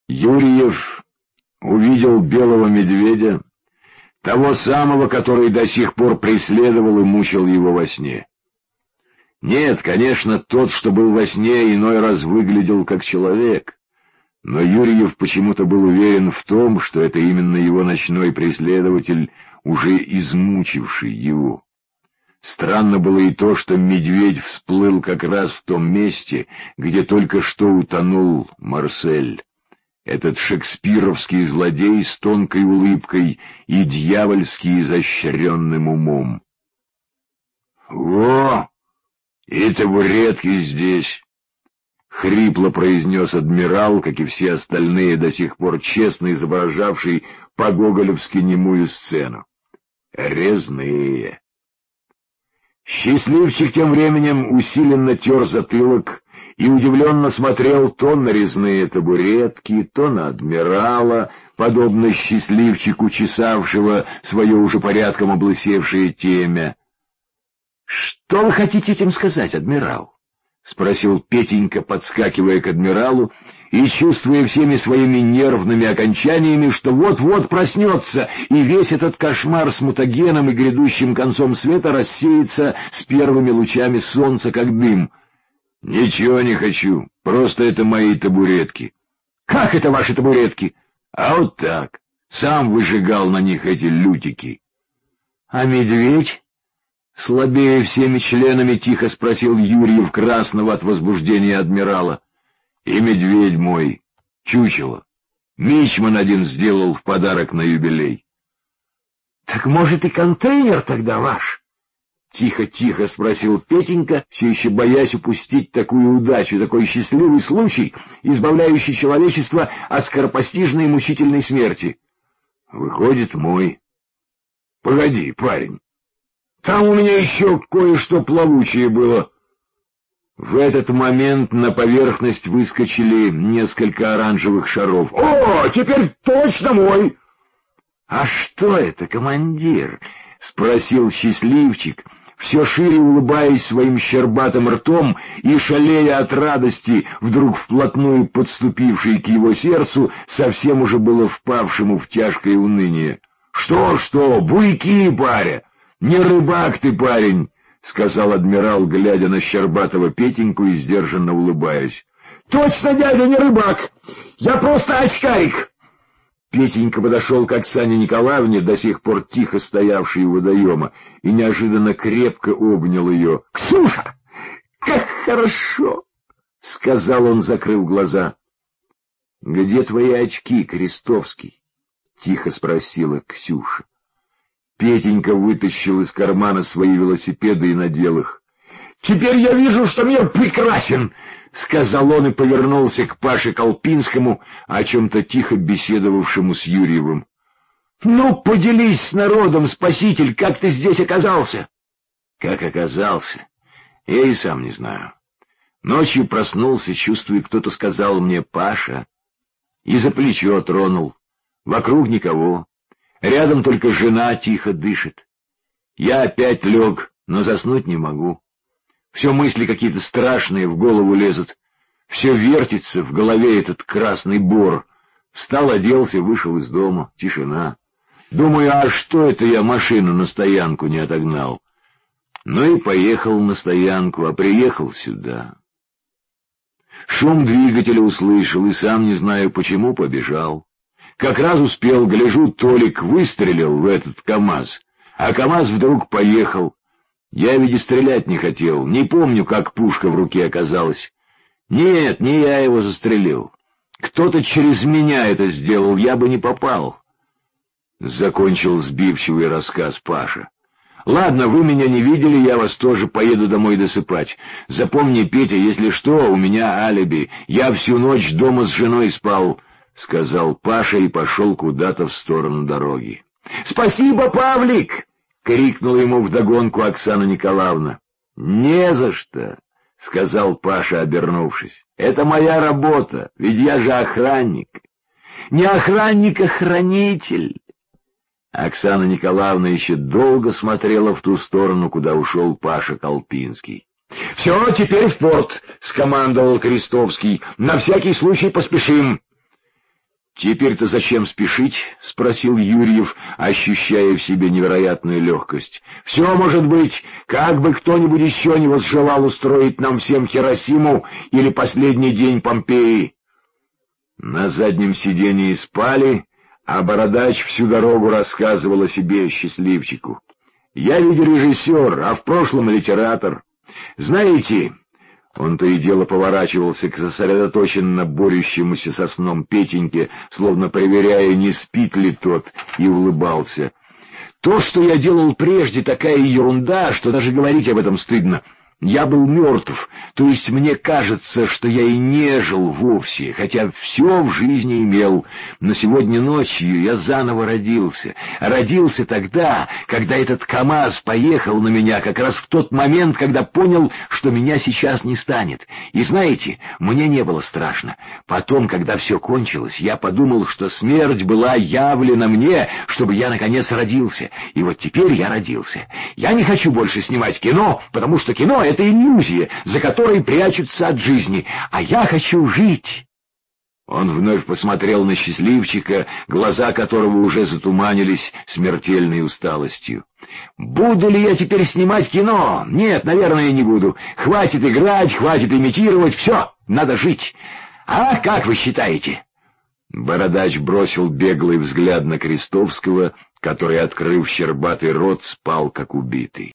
Юрьев увидел белого медведя, того самого, который до сих пор преследовал и мучил его во сне. Нет, конечно, тот, что был во сне, иной раз выглядел как человек, но Юрьев почему-то был уверен в том, что это именно его ночной преследователь, уже измучивший его. Странно было и то, что медведь всплыл как раз в том месте, где только что утонул Марсель. Этот шекспировский злодей с тонкой улыбкой и дьявольски изощренным умом. «Во! И табуретки здесь!» — хрипло произнес адмирал, как и все остальные, до сих пор честно изображавший по-гоголевски немую сцену. «Резные!» Счастливчик тем временем усиленно тер затылок и удивленно смотрел то на резные табуретки, то на адмирала, подобно счастливчику, чесавшего свое уже порядком облысевшее темя. — Что вы хотите этим сказать, адмирал? — спросил Петенька, подскакивая к адмиралу и чувствуя всеми своими нервными окончаниями, что вот-вот проснется, и весь этот кошмар с мутагеном и грядущим концом света рассеется с первыми лучами солнца, как дым. — Ничего не хочу, просто это мои табуретки. — Как это ваши табуретки? — А вот так, сам выжигал на них эти лютики. — А медведь? — слабее всеми членами тихо спросил Юрьев красного от возбуждения адмирала. — И медведь мой, чучело. Мичман один сделал в подарок на юбилей. — Так, может, и контейнер тогда ваш? — тихо-тихо спросил Петенька, все еще боясь упустить такую удачу, такой счастливый случай, избавляющий человечество от скоропостижной и мучительной смерти. — Выходит, мой. — Погоди, парень. Там у меня еще кое-что плавучее было. В этот момент на поверхность выскочили несколько оранжевых шаров. «О, теперь точно мой!» «А что это, командир?» — спросил счастливчик, все шире улыбаясь своим щербатым ртом и шалея от радости, вдруг вплотную подступившей к его сердцу, совсем уже было впавшему в тяжкое уныние. «Что, буйки, паря! Не рыбак ты, парень!» — сказал адмирал, глядя на щербатого Петеньку и сдержанно улыбаясь. — Точно, дядя, не рыбак! Я просто очкарик! Петенька подошел к Оксане Николаевне, до сих пор тихо стоявшей у водоема, и неожиданно крепко обнял ее. — Ксюша! Как хорошо! — сказал он, закрыв глаза. — Где твои очки, Крестовский? — тихо спросила Ксюша. Петенька вытащил из кармана свои велосипеды и надел их. — Теперь я вижу, что мир прекрасен! — сказал он и повернулся к Паше Колпинскому, о чем-то тихо беседовавшему с Юрьевым. — Ну, поделись с народом, спаситель, как ты здесь оказался? — Как оказался? Я и сам не знаю. Ночью проснулся, чувствуя, кто-то сказал мне «Паша», и за плечо тронул. Вокруг никого. Рядом только жена тихо дышит. Я опять лег, но заснуть не могу. Все мысли какие-то страшные в голову лезут. Все вертится в голове этот красный бор. Встал, оделся, вышел из дома. Тишина. Думаю, а что это я машину на стоянку не отогнал? Ну и поехал на стоянку, а приехал сюда. Шум двигателя услышал и сам не знаю почему побежал. Как раз успел, гляжу, Толик выстрелил в этот КамАЗ, а КамАЗ вдруг поехал. Я ведь и стрелять не хотел, не помню, как пушка в руке оказалась. Нет, не я его застрелил. Кто-то через меня это сделал, я бы не попал. Закончил сбивчивый рассказ Паша. Ладно, вы меня не видели, я вас тоже поеду домой досыпать. Запомни, Петя, если что, у меня алиби. Я всю ночь дома с женой спал, — сказал Паша и пошел куда-то в сторону дороги. — Спасибо, Павлик! — крикнула ему вдогонку Оксана Николаевна. — Не за что, — сказал Паша, обернувшись. — Это моя работа, ведь я же охранник. — Не охранник, а хранитель. Оксана Николаевна еще долго смотрела в ту сторону, куда ушел Паша Колпинский. — Все, теперь в порт, — скомандовал Крестовский. — На всякий случай поспешим. «Теперь-то зачем спешить?» — спросил Юрьев, ощущая в себе невероятную легкость. «Все может быть, как бы кто-нибудь еще не возжелал устроить нам всем Хиросиму или последний день Помпеи». На заднем сидении спали, а Бородач всю дорогу рассказывал о себе счастливчику. «Я ведь режиссер, а в прошлом литератор. Знаете...» Он то и дело поворачивался к сосредоточенно борющемуся со сном Петеньке, словно проверяя, не спит ли тот, и улыбался. «То, что я делал прежде, такая ерунда, что даже говорить об этом стыдно. Я был мертв, то есть мне кажется, что я и не жил вовсе, хотя все в жизни имел. Но сегодня ночью я заново родился. Родился тогда, когда этот КамАЗ поехал на меня, как раз в тот момент, когда понял, что меня сейчас не станет. И знаете, мне не было страшно. Потом, когда все кончилось, я подумал, что смерть была явлена мне, чтобы я наконец родился. И вот теперь я родился. Я не хочу больше снимать кино, потому что кино — это иллюзия, за которой прячутся от жизни, а я хочу жить». Он вновь посмотрел на счастливчика, глаза которого уже затуманились смертельной усталостью. «Буду ли я теперь снимать кино? Нет, наверное, не буду. Хватит играть, хватит имитировать, все, надо жить. А как вы считаете?» Бородач бросил беглый взгляд на Крестовского, который, открыв щербатый рот, спал как убитый.